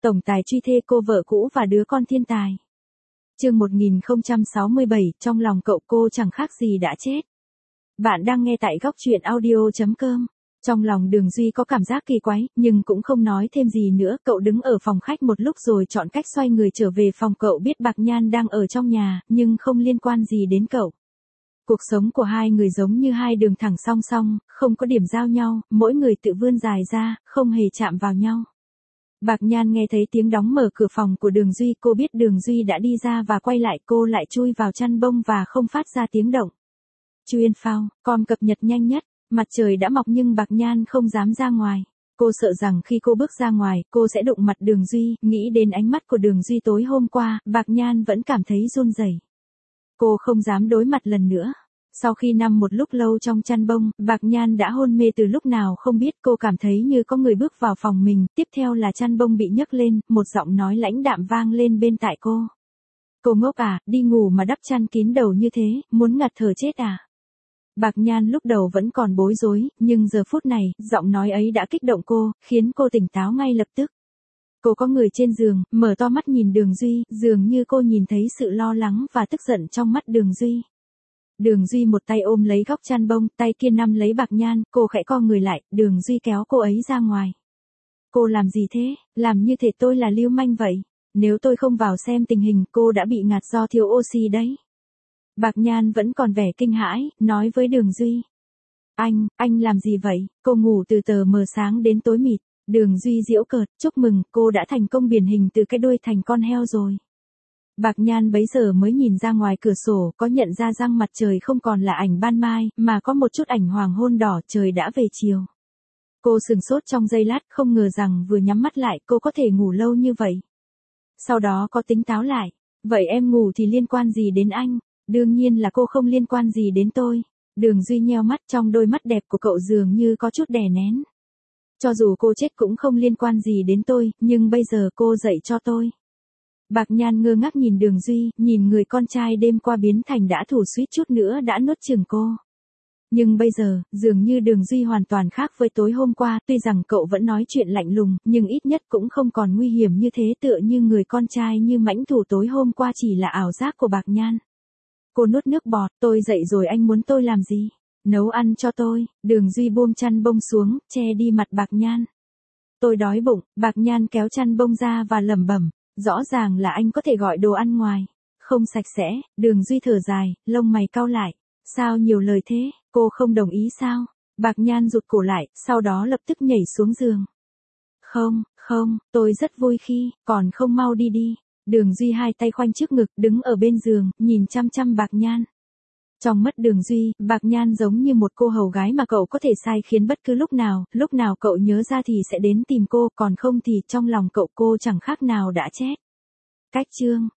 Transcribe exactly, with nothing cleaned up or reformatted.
Tổng tài truy thê cô vợ cũ và đứa con thiên tài. Chương một nghìn không trăm sáu mươi bảy, trong lòng cậu cô chẳng khác gì đã chết. Bạn đang nghe tại góc truyện audio chấm com. Trong lòng Đường Duy có cảm giác kỳ quái, nhưng cũng không nói thêm gì nữa. Cậu đứng ở phòng khách một lúc rồi chọn cách xoay người trở về phòng. Cậu biết Bạc Nhan đang ở trong nhà, nhưng không liên quan gì đến cậu. Cuộc sống của hai người giống như hai đường thẳng song song, không có điểm giao nhau, mỗi người tự vươn dài ra, không hề chạm vào nhau. Bạc Nhan nghe thấy tiếng đóng mở cửa phòng của Đường Duy, cô biết Đường Duy đã đi ra và quay lại, cô lại chui vào chăn bông và không phát ra tiếng động. Chuyên phao, com cập nhật nhanh nhất, mặt trời đã mọc nhưng Bạc Nhan không dám ra ngoài. Cô sợ rằng khi cô bước ra ngoài, cô sẽ đụng mặt Đường Duy, nghĩ đến ánh mắt của Đường Duy tối hôm qua, Bạc Nhan vẫn cảm thấy run rẩy. Cô không dám đối mặt lần nữa. Sau khi nằm một lúc lâu trong chăn bông, Bạc Nhan đã hôn mê từ lúc nào không biết. Cô cảm thấy như có người bước vào phòng mình, tiếp theo là chăn bông bị nhấc lên, một giọng nói lãnh đạm vang lên bên tai cô. Cô ngốc à, đi ngủ mà đắp chăn kín đầu như thế, muốn ngạt thở chết à? Bạc Nhan lúc đầu vẫn còn bối rối, nhưng giờ phút này, giọng nói ấy đã kích động cô, khiến cô tỉnh táo ngay lập tức. Cô có người trên giường, mở to mắt nhìn Đường Duy, dường như cô nhìn thấy sự lo lắng và tức giận trong mắt Đường Duy. Đường Duy một tay ôm lấy góc chăn bông, tay kia nắm lấy Bạc Nhan, cô khẽ co người lại, Đường Duy kéo cô ấy ra ngoài. Cô làm gì thế, làm như thể tôi là lưu manh vậy, nếu tôi không vào xem tình hình cô đã bị ngạt do thiếu oxy đấy. Bạc Nhan vẫn còn vẻ kinh hãi, nói với Đường Duy. Anh, anh làm gì vậy, cô ngủ từ tờ mờ sáng đến tối mịt. Đường Duy giễu cợt, chúc mừng, cô đã thành công biển hình từ cái đuôi thành con heo rồi. Bạc Nhan bấy giờ mới nhìn ra ngoài cửa sổ, có nhận ra rằng mặt trời không còn là ảnh ban mai, mà có một chút ảnh hoàng hôn đỏ, trời đã về chiều. Cô sừng sốt trong giây lát, không ngờ rằng vừa nhắm mắt lại, cô có thể ngủ lâu như vậy. Sau đó có tính táo lại, vậy em ngủ thì liên quan gì đến anh? Đương nhiên là cô không liên quan gì đến tôi. Đường Duy nheo mắt, trong đôi mắt đẹp của cậu dường như có chút đè nén. Cho dù cô chết cũng không liên quan gì đến tôi, nhưng bây giờ cô dậy cho tôi. Bạc Nhan ngơ ngác nhìn Đường Duy, nhìn người con trai đêm qua biến thành đã thủ suýt chút nữa đã nuốt chửng cô. Nhưng bây giờ, dường như Đường Duy hoàn toàn khác với tối hôm qua, tuy rằng cậu vẫn nói chuyện lạnh lùng, nhưng ít nhất cũng không còn nguy hiểm như thế, tựa như người con trai như mãnh thủ tối hôm qua chỉ là ảo giác của Bạc Nhan. Cô nuốt nước bọt, tôi dậy rồi anh muốn tôi làm gì? Nấu ăn cho tôi. Đường Duy buông chăn bông xuống, che đi mặt Bạc Nhan. Tôi đói bụng. Bạc Nhan kéo chăn bông ra và lẩm bẩm, rõ ràng là anh có thể gọi đồ ăn ngoài, không sạch sẽ. Đường Duy thở dài, lông mày cau lại. Sao nhiều lời thế, cô không đồng ý sao? Bạc Nhan rụt cổ lại, sau đó lập tức nhảy xuống giường. Không, không, tôi rất vui khi, còn không mau đi đi. Đường Duy hai tay khoanh trước ngực, đứng ở bên giường, nhìn chăm chăm Bạc Nhan. Trong mắt Đường Duy, Bạc Nhan giống như một cô hầu gái mà cậu có thể sai khiến bất cứ lúc nào, lúc nào cậu nhớ ra thì sẽ đến tìm cô, còn không thì trong lòng cậu cô chẳng khác nào đã chết. Cách chương